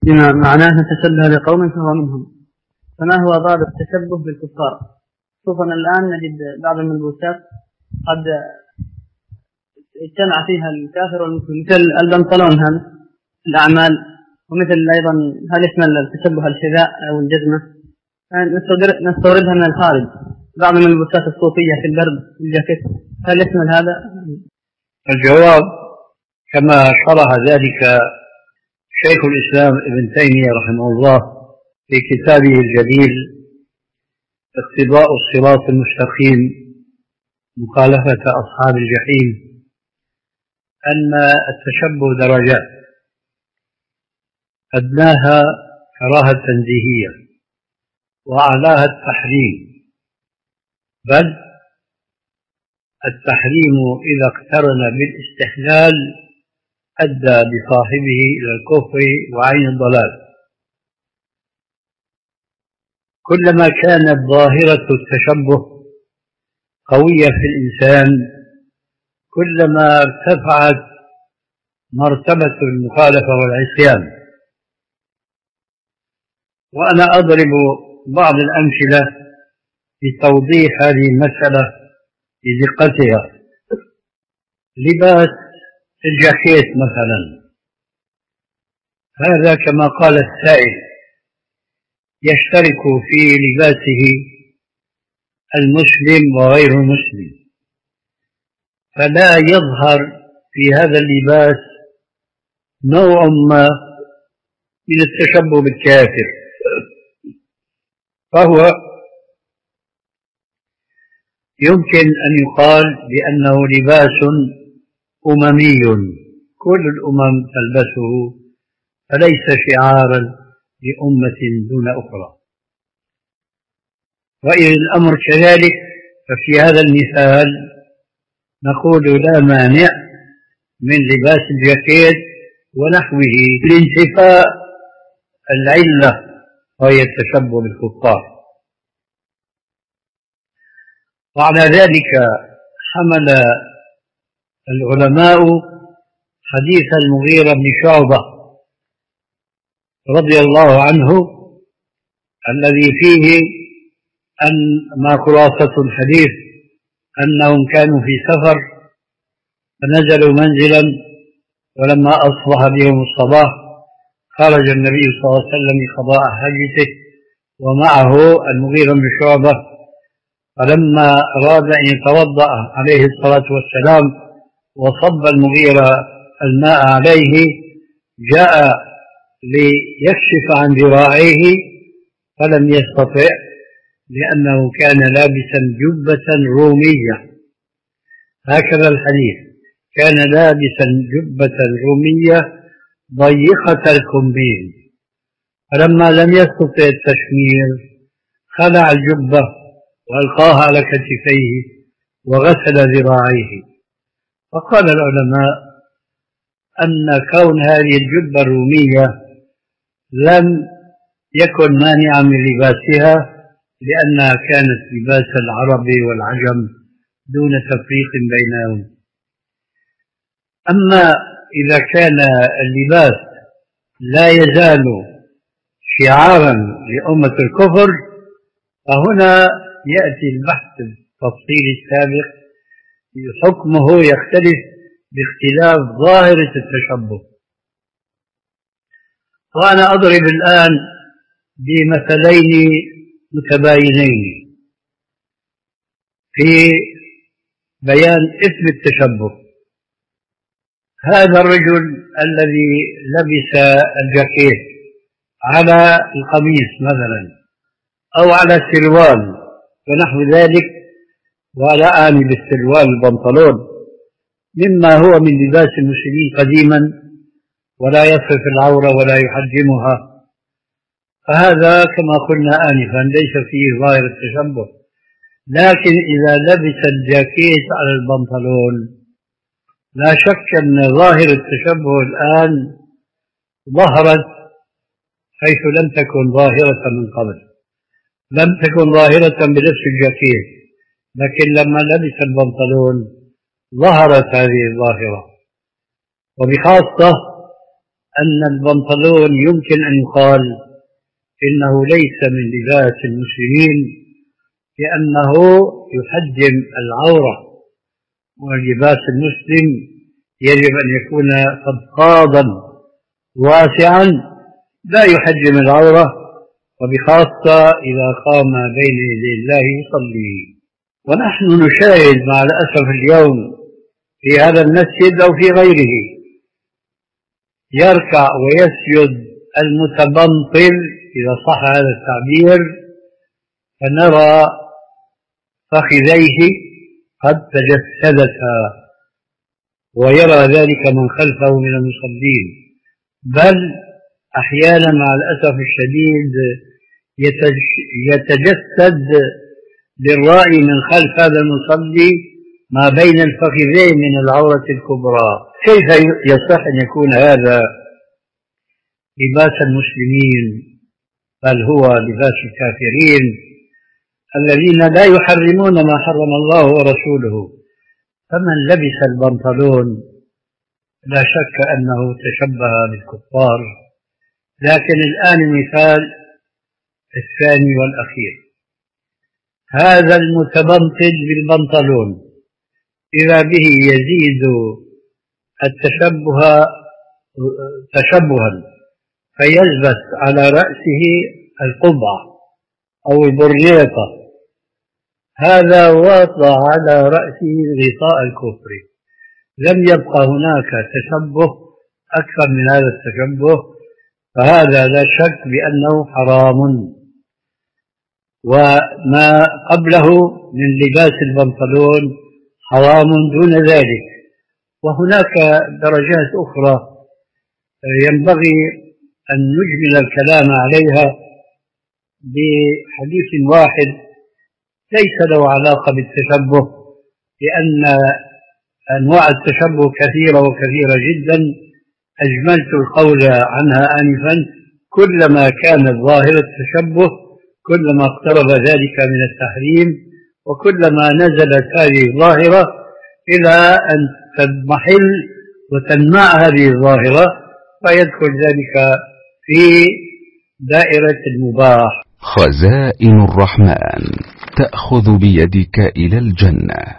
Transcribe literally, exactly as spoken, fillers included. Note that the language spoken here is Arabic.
بما معناه تشبه لقوم فهو منهم. فما هو ضابط التشبه بالكفار؟ خصوصا الآن نجد بعض الملبوسات قد اجتمع فيها الكافر والمسلم، مثل البنطلون هذا الأعمال، ومثل أيضا هل يشمل التشبه الحذاء أو الجزمة، نستوردها من الخارج. بعض الملبوسات الصوفية في البرد الجاكيت، هل يشمل هذا؟ الجواب كما شرح ذلك شيخ الإسلام ابن تيمية رحمه الله في كتابه الجليل اقتضاء الصراط المستقيم مخالفة أصحاب الجحيم، أن التشبه درجات، أدناها كراهة تنزيهية وأعلاها التحريم، بل التحريم إذا اقترن بالاستحلال أدى بصاحبه إلى الكفر وعين الضلال. كلما كانت ظاهرة التشبه قوية في الإنسان كلما ارتفعت مرتبة المخالفة والعصيان. وأنا أضرب بعض الأمثلة لتوضيح هذه المسألة بدقتها. لباس الجاكيت مثلا، هذا كما قال السائل يشترك في لباسه المسلم وغير المسلم، فلا يظهر في هذا اللباس نوع ما من التشبه بالكافر، فهو يمكن أن يقال بأنه لباس أممي كل الأمم تلبسه، فليس شعارا لأمة دون أخرى. وإذا الأمر كذلك ففي هذا المثال نقول لا مانع من لباس الجاكيت ونحوه لانتفاء العلة وهي التشبه بالكفار. وعلى ذلك حمل العلماء حديث المغيرة بن شعبة رضي الله عنه الذي فيه أن ما خلاصة الحديث أنهم كانوا في سفر فنزلوا منزلا، ولما أصبح بهم الصباح خرج النبي صلى الله عليه وسلم لقضاء حاجته ومعه المغيرة بن شعبة، فلما أراد أن يتوضأ عليه الصلاة والسلام وصب المغيرة الماء عليه جاء ليكشف عن ذراعيه فلم يستطع لأنه كان لابسا جبة رومية. هكذا الحديث، كان لابسا جبة رومية ضيقة الكمبين، فلما لم يستطع التشمير خلع الجبة وألقاها على كتفيه وغسل ذراعيه. فقال العلماء أن كون هذه الجبة الرومية لم يكن مانعا من لباسها لأنها كانت لباس العرب والعجم دون تفريق بينهم. أما إذا كان اللباس لا يزال شعارا لأمة الكفر فهنا يأتي البحث التفصيلي السابق حكمه يختلف باختلاف ظاهرة التشبه. وأنا أضرب الآن بمثلين متباينين في بيان اسم التشبه. هذا الرجل الذي لبس الجاكيت على القميص مثلا أو على السروال ونحو ذلك، ولا أعني بالسروال البنطلون مما هو من لباس المسلمين قديما ولا يصف العورة ولا يحجمها، فهذا كما قلنا آنفا ليس فيه ظاهر التشبه. لكن إذا لبس الجاكيت على البنطلون لا شك أن ظاهر التشبه الآن ظهرت حيث لم تكن ظاهرة من قبل. لم تكن ظاهرة بلبس الجاكيت، لكن لما لبس البنطلون ظهرت هذه الظاهرة. وبخاصة أن البنطلون يمكن أن يقال إنه ليس من لباس المسلمين لأنه يحجم العورة، ولباس المسلم يجب أن يكون فضفاضا واسعا لا يحجم العورة، وبخاصة إذا قام بين يدي الله يصلي. ونحن نشاهد مع الأسف اليوم في هذا المسجد أو في غيره يركع ويسجد المتبنطل إذا صح هذا التعبير، فنرى فخذيه قد تجسدتا، ويرى ذلك من خلفه من المصلين، بل أحيانا مع الأسف الشديد يتجسد للرأي من خلف هذا المصلي ما بين الفخذين من العورة الكبرى. كيف يصح أن يكون هذا لباس المسلمين، بل هو لباس الكافرين الذين لا يحرمون ما حرم الله ورسوله. فمن لبس البنطلون لا شك أنه تشبه بالكفار. لكن الآن المثال الثاني والأخير، هذا المتبنطل بالبنطلون إذا به يزيد التشبه تشبها فيلبس على رأسه القبعة أو البريطة، هذا وضع على رأسه غطاء الكفر، لم يبقى هناك تشبه أكثر من هذا التشبه، فهذا لا شك بأنه حرام. وما قبله من لباس البنطلون حرام دون ذلك. وهناك درجات أخرى ينبغي أن نجمل الكلام عليها بحديث واحد ليس له علاقة بالتشبه، لأن أنواع التشبه كثيرة وكثيرة جدا، أجملت القول عنها آنفا. كلما كان ظاهر التشبه كلما اقترب ذلك من التحريم، وكلما نزلت هذه الظاهرة إلى أن تضمحل وتنمع هذه الظاهرة فيدخل ذلك في دائرة المباح. خزائن الرحمن تأخذ بيدك إلى الجنة.